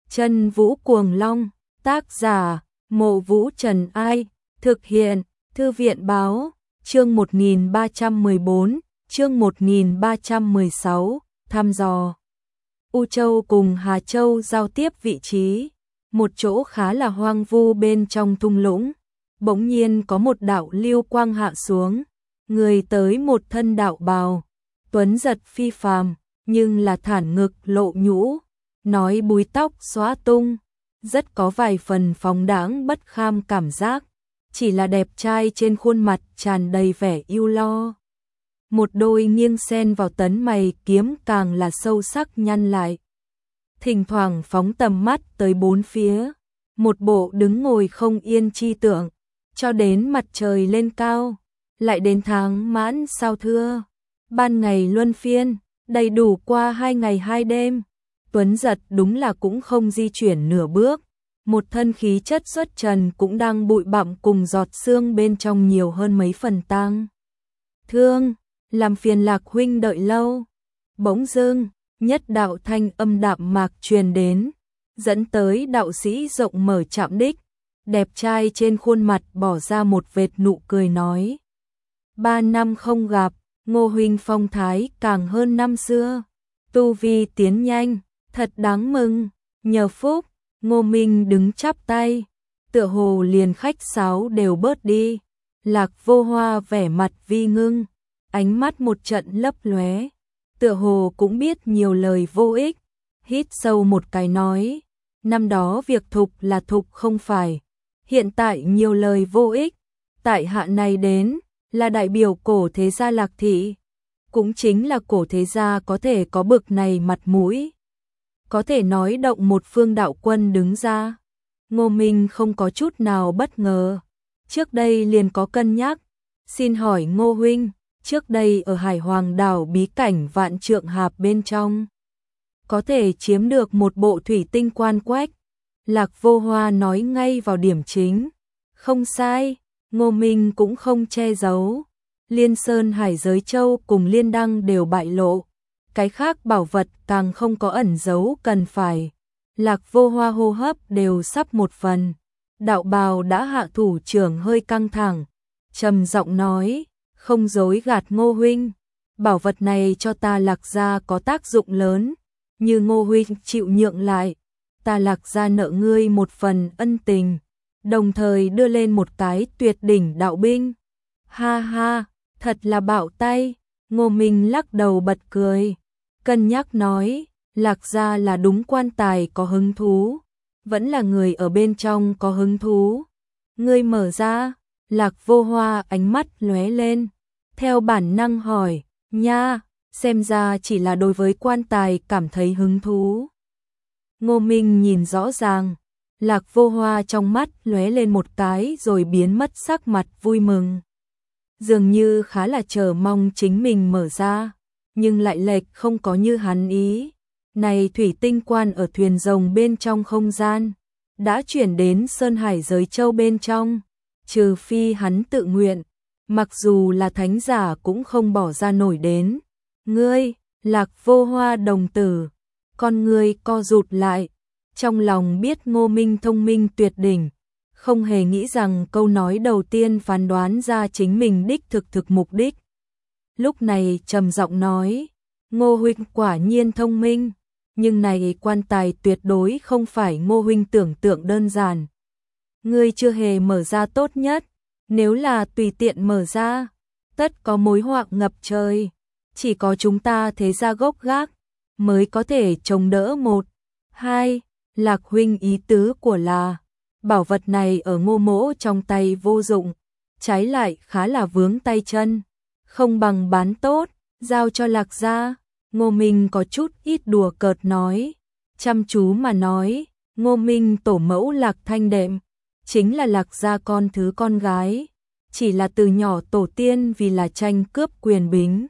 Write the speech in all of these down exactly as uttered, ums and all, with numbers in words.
Chân Vũ Cuồng Long, tác giả, Mộ Vũ Trần Ai, thực hiện, Thư viện báo, chương một nghìn ba trăm mười bốn, chương một nghìn ba trăm mười sáu, thăm dò. U Châu cùng Hà Châu giao tiếp vị trí, một chỗ khá là hoang vu bên trong thung lũng, bỗng nhiên có một đạo lưu quang hạ xuống, người tới một thân đạo bào, tuấn giật phi phàm, nhưng là thản ngực lộ nhũ, nói búi tóc xóa tung, rất có vài phần phóng đãng bất kham cảm giác, chỉ là đẹp trai trên khuôn mặt tràn đầy vẻ ưu lo. Một đôi nghiêng sen vào tấn mày kiếm càng là sâu sắc nhăn lại. Thỉnh thoảng phóng tầm mắt tới bốn phía, một bộ đứng ngồi không yên chi tượng, cho đến mặt trời lên cao, lại đến tháng mãn sao thưa, ban ngày luân phiên, đầy đủ qua hai ngày hai đêm. Tuấn giật đúng là cũng không di chuyển nửa bước, một thân khí chất xuất trần cũng đang bụi bặm cùng giọt sương bên trong nhiều hơn mấy phần tang thương, làm phiền Lạc huynh đợi lâu. Bỗng dưng, nhất đạo thanh âm đạm mạc truyền đến, dẫn tới đạo sĩ rộng mở chạm đích, đẹp trai trên khuôn mặt bỏ ra một vệt nụ cười nói: Ba năm không gặp, Ngô huynh phong thái càng hơn năm xưa, tu vi tiến nhanh, thật đáng mừng, nhờ phúc. Ngô Minh đứng chắp tay, tựa hồ liền khách sáo đều bớt đi. Lạc Vô Hoa vẻ mặt vi ngưng, ánh mắt một trận lấp lóe, tựa hồ cũng biết nhiều lời vô ích, hít sâu một cái nói: năm đó việc thục là thục không phải, hiện tại nhiều lời vô ích, tại hạ này đến là đại biểu cổ thế gia Lạc thị, cũng chính là cổ thế gia có thể có bực này mặt mũi, có thể nói động một phương đạo quân đứng ra. Ngô Minh không có chút nào bất ngờ, trước đây liền có cân nhắc. Xin hỏi Ngô huynh, trước đây ở Hải Hoàng đảo bí cảnh Vạn Trượng Hạp bên trong, có thể chiếm được một bộ thủy tinh quan quách? Lạc Vô Hoa nói ngay vào điểm chính. Không sai, Ngô Minh cũng không che giấu. Liên Sơn Hải Giới Châu cùng Liên Đăng đều bại lộ, cái khác bảo vật càng không có ẩn giấu cần phải. Lạc Vô Hoa hô hấp đều sắp một phần, đạo bào đã hạ thủ trưởng hơi căng thẳng, trầm giọng nói: không dối gạt Ngô huynh, bảo vật này cho ta Lạc gia có tác dụng lớn, như Ngô huynh chịu nhượng lại, ta Lạc gia nợ ngươi một phần ân tình, đồng thời đưa lên một cái tuyệt đỉnh đạo binh. Ha ha, thật là bạo tay. Ngô Minh lắc đầu bật cười, cân nhắc nói: Lạc gia là đúng quan tài có hứng thú, vẫn là người ở bên trong có hứng thú? Ngươi mở ra. Lạc Vô Hoa ánh mắt lóe lên, theo bản năng hỏi: nha, xem ra chỉ là đối với quan tài cảm thấy hứng thú. Ngô Minh nhìn rõ ràng, Lạc Vô Hoa trong mắt lóe lên một cái rồi biến mất sắc mặt vui mừng, dường như khá là chờ mong chính mình mở ra, nhưng lại lệch không có như hắn ý. Này thủy tinh quan ở thuyền rồng bên trong không gian, đã chuyển đến Sơn Hải Giới Châu bên trong, trừ phi hắn tự nguyện, mặc dù là thánh giả cũng không bỏ ra nổi đến. Ngươi, Lạc Vô Hoa đồng tử, con ngươi co rụt lại, trong lòng biết Ngô Minh thông minh tuyệt đỉnh, không hề nghĩ rằng câu nói đầu tiên phán đoán ra chính mình đích thực thực mục đích. Lúc này trầm giọng nói: Ngô huynh quả nhiên thông minh, nhưng này quan tài tuyệt đối không phải Ngô huynh tưởng tượng đơn giản. Ngươi chưa hề mở ra tốt nhất, nếu là tùy tiện mở ra, tất có mối họa ngập trời, chỉ có chúng ta thế gia gốc gác mới có thể chống đỡ. Một, hai, Lạc huynh ý tứ của là, bảo vật này ở Ngô mỗ trong tay vô dụng, trái lại khá là vướng tay chân, không bằng bán tốt, giao cho Lạc gia. Ngô Minh có chút ít đùa cợt nói, chăm chú mà nói, Ngô Minh tổ mẫu Lạc Thanh Đệm, chính là Lạc gia con thứ con gái, chỉ là từ nhỏ tổ tiên vì là tranh cướp quyền bính,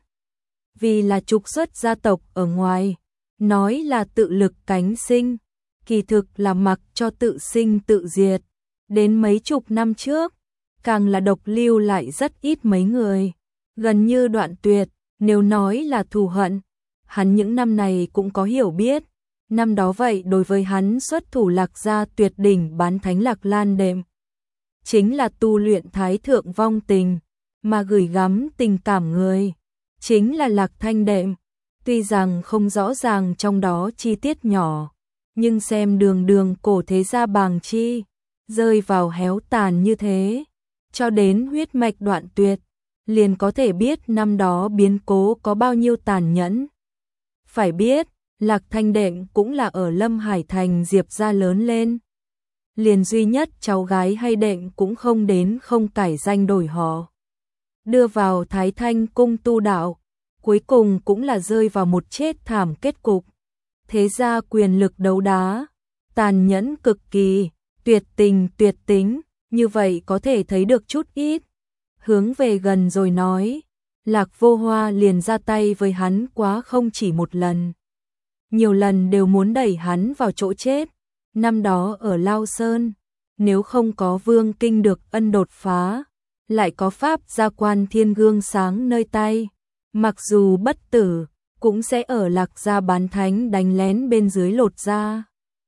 vì là trục xuất gia tộc ở ngoài, nói là tự lực cánh sinh, kỳ thực là mặc cho tự sinh tự diệt. Đến mấy chục năm trước, càng là độc lưu lại rất ít mấy người, gần như đoạn tuyệt. Nếu nói là thù hận, hắn những năm này cũng có hiểu biết, Năm đó vậy đối với hắn xuất thủ Lạc gia tuyệt đỉnh bán thánh Lạc Lan đệm, chính là tu luyện thái thượng vong tình, mà gửi gắm tình cảm người, chính là Lạc Thanh đệm. Tuy rằng không rõ ràng trong đó chi tiết nhỏ, nhưng xem đường đường cổ thế gia bàng chi, rơi vào héo tàn như thế, cho đến huyết mạch đoạn tuyệt, liền có thể biết năm đó biến cố có bao nhiêu tàn nhẫn. Phải biết, Lạc Thanh đệm cũng là ở Lâm Hải Thành Diệp gia lớn lên. Liền duy nhất cháu gái hay đệm cũng không đến không cải danh đổi họ. Đưa vào Thái Thanh cung tu đạo, cuối cùng cũng là rơi vào một chết thảm kết cục. Thế ra quyền lực đấu đá, tàn nhẫn cực kỳ, tuyệt tình tuyệt tính, như vậy có thể thấy được chút ít. Hướng về gần rồi nói, Lạc Vô Hoa liền ra tay với hắn quá không chỉ một lần. Nhiều lần đều muốn đẩy hắn vào chỗ chết. Năm đó ở Lao Sơn, nếu không có Vương Kinh được ân đột phá, lại có pháp gia quan thiên gương sáng nơi tay, mặc dù bất tử, cũng sẽ ở Lạc gia bán thánh đánh lén bên dưới lột ra.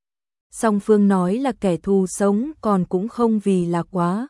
Song phương nói là kẻ thù sống còn cũng không vì là quá.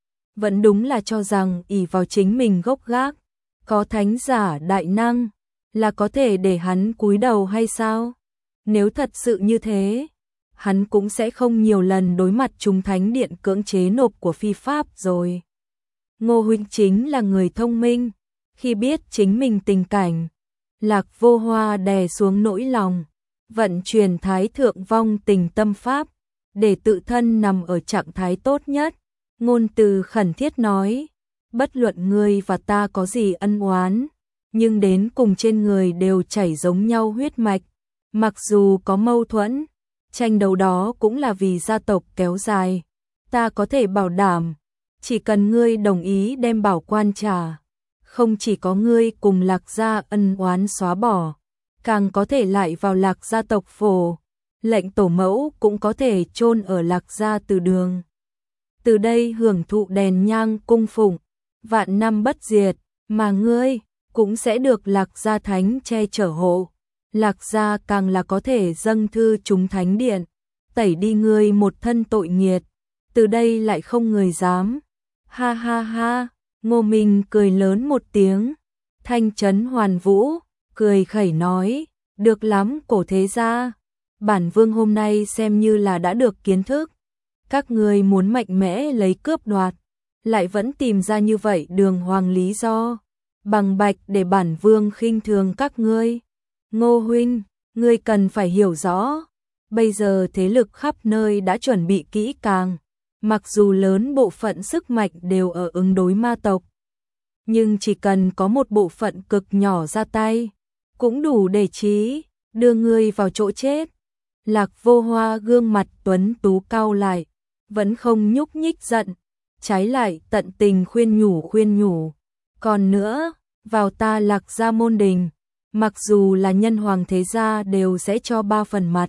Vẫn đúng là cho rằng ỷ vào chính mình gốc gác, có thánh giả đại năng, là có thể để hắn cúi đầu hay sao? Nếu thật sự như thế, hắn cũng sẽ không nhiều lần đối mặt chúng thánh điện cưỡng chế nộp của phi pháp rồi. Ngô huynh chính là người thông minh, khi biết chính mình tình cảnh, Lạc Vô Hoa đè xuống nỗi lòng, vận chuyển thái thượng vong tình tâm pháp, để tự thân nằm ở trạng thái tốt nhất, ngôn từ khẩn thiết nói, bất luận ngươi và ta có gì ân oán, nhưng đến cùng trên người đều chảy giống nhau huyết mạch, mặc dù có mâu thuẫn, tranh đấu đó cũng là vì gia tộc kéo dài, ta có thể bảo đảm, chỉ cần ngươi đồng ý đem bảo quan trả, không chỉ có ngươi cùng Lạc gia ân oán xóa bỏ, càng có thể lại vào Lạc gia tộc phổ, lệnh tổ mẫu cũng có thể chôn ở Lạc gia từ đường. Từ đây hưởng thụ đèn nhang cung phụng, vạn năm bất diệt, mà ngươi cũng sẽ được Lạc gia thánh che chở hộ. Lạc gia càng là có thể dâng thư chúng thánh điện, tẩy đi ngươi một thân tội nghiệt, từ đây lại không người dám. Ha ha ha, Ngô Minh cười lớn một tiếng, thanh chấn hoàn vũ, cười khẩy nói, được lắm cổ thế gia, bản vương hôm nay xem như là đã được kiến thức. Các ngươi muốn mạnh mẽ lấy cướp đoạt, lại vẫn tìm ra như vậy đường hoàng lý do, bằng bạch để bản vương khinh thường các ngươi. Ngô huynh, ngươi cần phải hiểu rõ, bây giờ thế lực khắp nơi đã chuẩn bị kỹ càng, mặc dù lớn bộ phận sức mạnh đều ở ứng đối ma tộc, nhưng chỉ cần có một bộ phận cực nhỏ ra tay, cũng đủ để trí, đưa ngươi vào chỗ chết. Lạc Vô Hoa gương mặt tuấn tú cau lại, vẫn không nhúc nhích giận, trái lại tận tình khuyên nhủ khuyên nhủ. Còn nữa, vào ta Lạc gia môn đình, mặc dù là nhân hoàng thế gia đều sẽ cho ba phần mặt,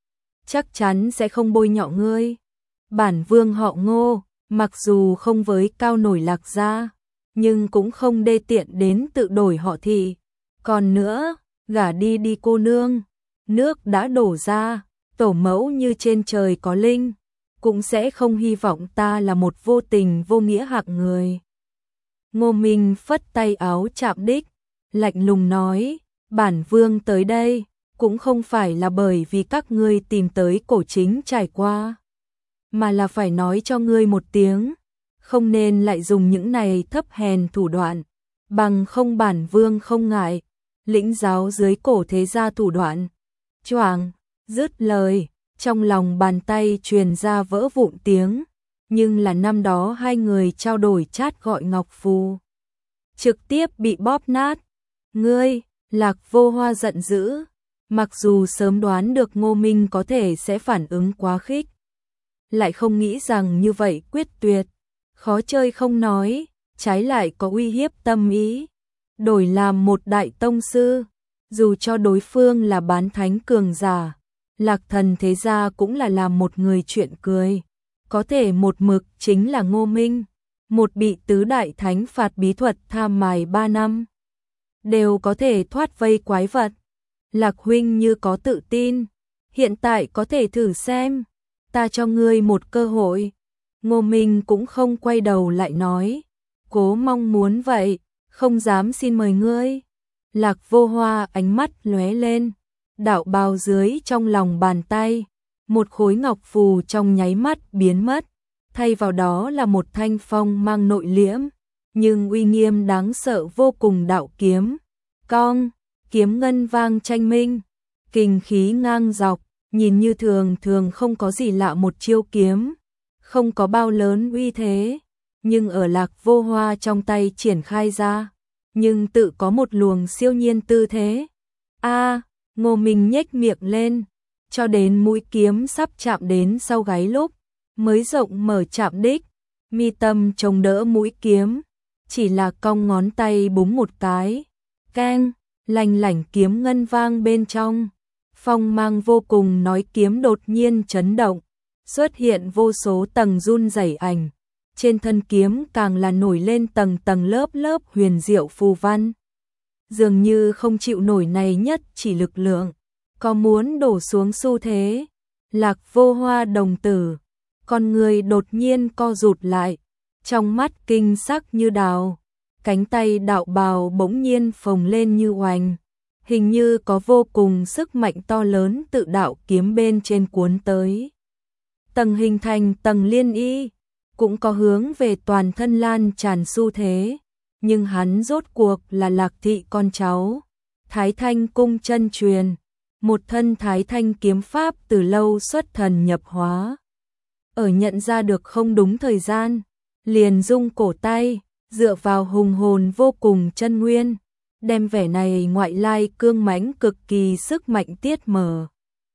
chắc chắn sẽ không bôi nhọ ngươi. Bản vương họ Ngô, mặc dù không với cao nổi Lạc gia, nhưng cũng không đê tiện đến tự đổi họ thị. Còn nữa, gả đi đi cô nương, nước đã đổ ra, tổ mẫu như trên trời có linh, cũng sẽ không hy vọng ta là một vô tình vô nghĩa hạng người. Ngô Minh phất tay áo chạm đích, lạnh lùng nói, bản vương tới đây, cũng không phải là bởi vì các ngươi tìm tới cổ chính trải qua, mà là phải nói cho ngươi một tiếng, không nên lại dùng những này thấp hèn thủ đoạn, bằng không bản vương không ngại, lĩnh giáo dưới cổ thế gia thủ đoạn. Choàng, dứt lời, trong lòng bàn tay truyền ra vỡ vụn tiếng, nhưng là năm đó hai người trao đổi chát gọi ngọc phù, trực tiếp bị bóp nát. Ngươi, Lạc Vô Hoa giận dữ, mặc dù sớm đoán được Ngô Minh có thể sẽ phản ứng quá khích, lại không nghĩ rằng như vậy quyết tuyệt, khó chơi không nói, trái lại có uy hiếp tâm ý. Đổi làm một đại tông sư, dù cho đối phương là bán thánh cường giả, Lạc thần thế gia cũng là làm một người chuyện cười. Có thể một mực chính là Ngô Minh, một bị tứ đại thánh phạt bí thuật tham mài ba năm, đều có thể thoát vây quái vật. Lạc huynh như có tự tin, hiện tại có thể thử xem, ta cho ngươi một cơ hội. Ngô Minh cũng không quay đầu lại nói, cố mong muốn vậy, không dám xin mời ngươi. Lạc Vô Hoa ánh mắt lóe lên, đạo bào dưới trong lòng bàn tay, một khối ngọc phù trong nháy mắt biến mất, thay vào đó là một thanh phong mang nội liễm, nhưng uy nghiêm đáng sợ vô cùng đạo kiếm. Cong, kiếm ngân vang tranh minh, kình khí ngang dọc, nhìn như thường thường không có gì lạ một chiêu kiếm, không có bao lớn uy thế, nhưng ở Lạc Vô Hoa trong tay triển khai ra, nhưng tự có một luồng siêu nhiên tư thế. A, Ngô Minh nhếch miệng lên, cho đến mũi kiếm sắp chạm đến sau gáy lúc, mới rộng mở chạm đích, mi tâm chống đỡ mũi kiếm, chỉ là cong ngón tay búng một cái, keng, lành lảnh kiếm ngân vang bên trong, phong mang vô cùng nói kiếm đột nhiên chấn động, xuất hiện vô số tầng run rẩy ảnh, trên thân kiếm càng là nổi lên tầng tầng lớp lớp huyền diệu phù văn. Dường như không chịu nổi này nhất chỉ lực lượng, có muốn đổ xuống xu thế. Lạc Vô Hoa đồng tử, con người đột nhiên co rụt lại, trong mắt kinh sắc như đào, cánh tay đạo bào bỗng nhiên phồng lên như oanh, hình như có vô cùng sức mạnh to lớn tự đạo kiếm bên trên cuốn tới. Tầng hình thành tầng liên y, cũng có hướng về toàn thân lan tràn xu thế, nhưng hắn rốt cuộc là Lạc thị con cháu, Thái Thanh cung chân truyền, một thân Thái Thanh kiếm pháp từ lâu xuất thần nhập hóa. Ở nhận ra được không đúng thời gian, liền rung cổ tay, dựa vào hùng hồn vô cùng chân nguyên, đem vẻ này ngoại lai cương mãnh cực kỳ sức mạnh tiết mở.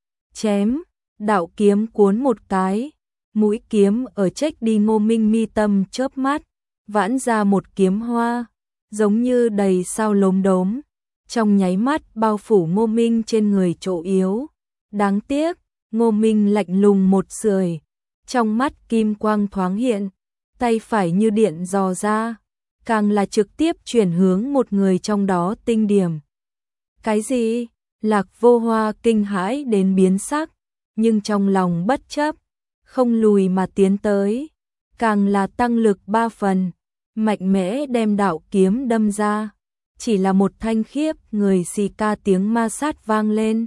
Chém, đạo kiếm cuốn một cái, mũi kiếm ở trách đi Ngô Minh mi tâm chớp mắt, vãn ra một kiếm hoa, giống như đầy sao lốm đốm, trong nháy mắt bao phủ Ngô Minh trên người chỗ yếu. Đáng tiếc, Ngô Minh lạnh lùng một sưởi, trong mắt kim quang thoáng hiện, tay phải như điện dò ra, càng là trực tiếp chuyển hướng một người trong đó tinh điểm. Cái gì? Lạc Vô Hoa kinh hãi đến biến sắc, nhưng trong lòng bất chấp, không lùi mà tiến tới, càng là tăng lực ba phần, mạnh mẽ đem đạo kiếm đâm ra, chỉ là một thanh khiếp người xì ca tiếng ma sát vang lên.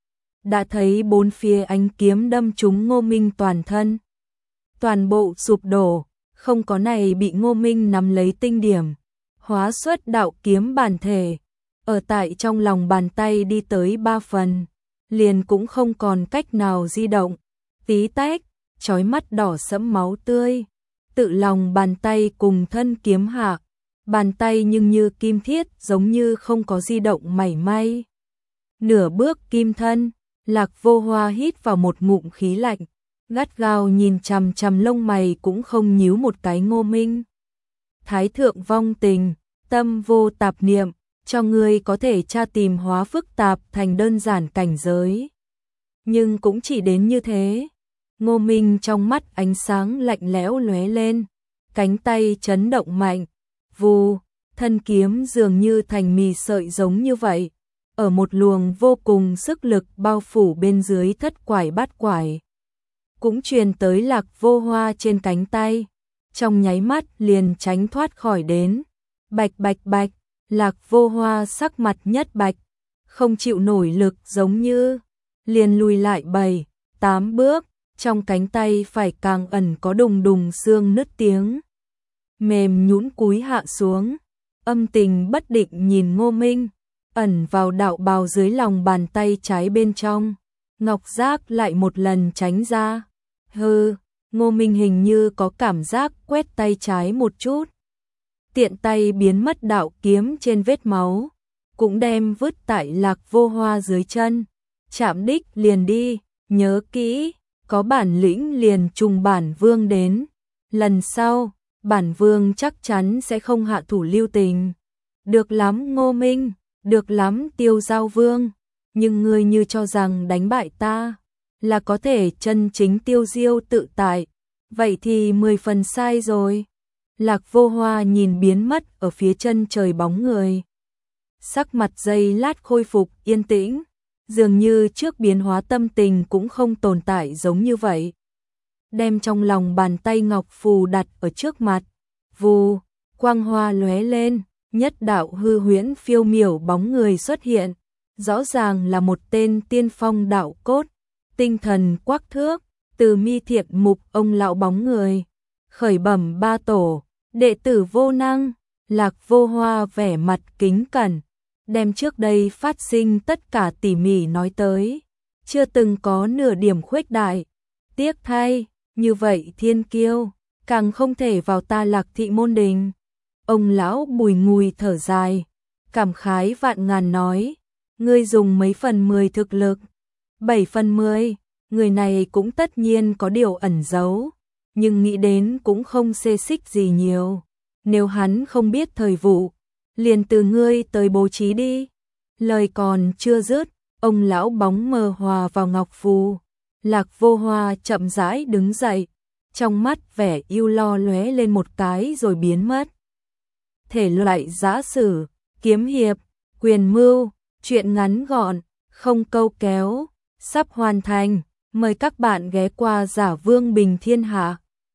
Đã thấy bốn phía ánh kiếm đâm trúng Ngô Minh toàn thân, toàn bộ sụp đổ, không có này bị Ngô Minh nắm lấy tinh điểm, hóa xuất đạo kiếm bản thể, ở tại trong lòng bàn tay đi tới ba phần, liền cũng không còn cách nào di động, tí tách, chói mắt đỏ sẫm máu tươi, tự lòng bàn tay cùng thân kiếm hạ, bàn tay nhưng như kim thiết giống như không có di động mảy may. Nửa bước kim thân, Lạc Vô Hoa hít vào một ngụm khí lạnh, gắt gao nhìn chằm chằm lông mày cũng không nhíu một cái Ngô Minh. Thái thượng vong tình, tâm vô tạp niệm, cho ngươi có thể tra tìm hóa phức tạp thành đơn giản cảnh giới. Nhưng cũng chỉ đến như thế. Ngô Minh trong mắt ánh sáng lạnh lẽo lóe lên, cánh tay chấn động mạnh, vù, thân kiếm dường như thành mì sợi giống như vậy, ở một luồng vô cùng sức lực bao phủ bên dưới thất quải bát quải, cũng truyền tới Lạc Vô Hoa trên cánh tay, trong nháy mắt liền tránh thoát khỏi đến. Bạch bạch bạch, Lạc Vô Hoa sắc mặt nhất bạch, không chịu nổi lực giống như, liền lùi lại bảy, tám bước, trong cánh tay phải càng ẩn có đùng đùng xương nứt tiếng. Mềm nhũn cúi hạ xuống, âm tình bất định nhìn Ngô Minh, ẩn vào đạo bào dưới lòng bàn tay trái bên trong, ngọc giác lại một lần tránh ra. Hừ, Ngô Minh hình như có cảm giác quét tay trái một chút, tiện tay biến mất đạo kiếm trên vết máu, cũng đem vứt tại Lạc Vô Hoa dưới chân, chạm đích liền đi, nhớ kỹ, có bản lĩnh liền trùng bản vương đến, lần sau, bản vương chắc chắn sẽ không hạ thủ lưu tình. Được lắm Ngô Minh, được lắm Tiêu Giao Vương, nhưng ngươi như cho rằng đánh bại ta là có thể chân chính tiêu diêu tự tại, vậy thì mười phần sai rồi. Lạc Vô Hoa nhìn biến mất ở phía chân trời bóng người, sắc mặt giây lát khôi phục yên tĩnh, dường như trước biến hóa tâm tình cũng không tồn tại giống như vậy. Đem trong lòng bàn tay ngọc phù đặt ở trước mặt, vù, quang hoa lóe lên, nhất đạo hư huyễn phiêu miểu bóng người xuất hiện, rõ ràng là một tên tiên phong đạo cốt, tinh thần quắc thước, từ mi thiện mục ông lão bóng người, khởi bẩm ba tổ, đệ tử vô năng. Lạc Vô Hoa vẻ mặt kính cẩn, đem trước đây phát sinh tất cả tỉ mỉ nói tới, chưa từng có nửa điểm khuếch đại. Tiếc thay, như vậy thiên kiêu, càng không thể vào ta Lạc thị môn đình. Ông lão bùi ngùi thở dài, cảm khái vạn ngàn nói, ngươi dùng mấy phần mười thực lực, bảy phần mười, người này cũng tất nhiên có điều ẩn giấu, nhưng nghĩ đến cũng không xê xích gì nhiều. Nếu hắn không biết thời vụ, liền từ ngươi tới bố trí đi. Lời còn chưa dứt, ông lão bóng mờ hòa vào ngọc phù. Lạc Vô Hoa chậm rãi đứng dậy, trong mắt vẻ yêu lo lóe lên một cái rồi biến mất. Thể loại giã sử, kiếm hiệp, quyền mưu, truyện ngắn gọn, không câu kéo, sắp hoàn thành. Mời các bạn ghé qua Giả Vương Bình Thiên Hạ.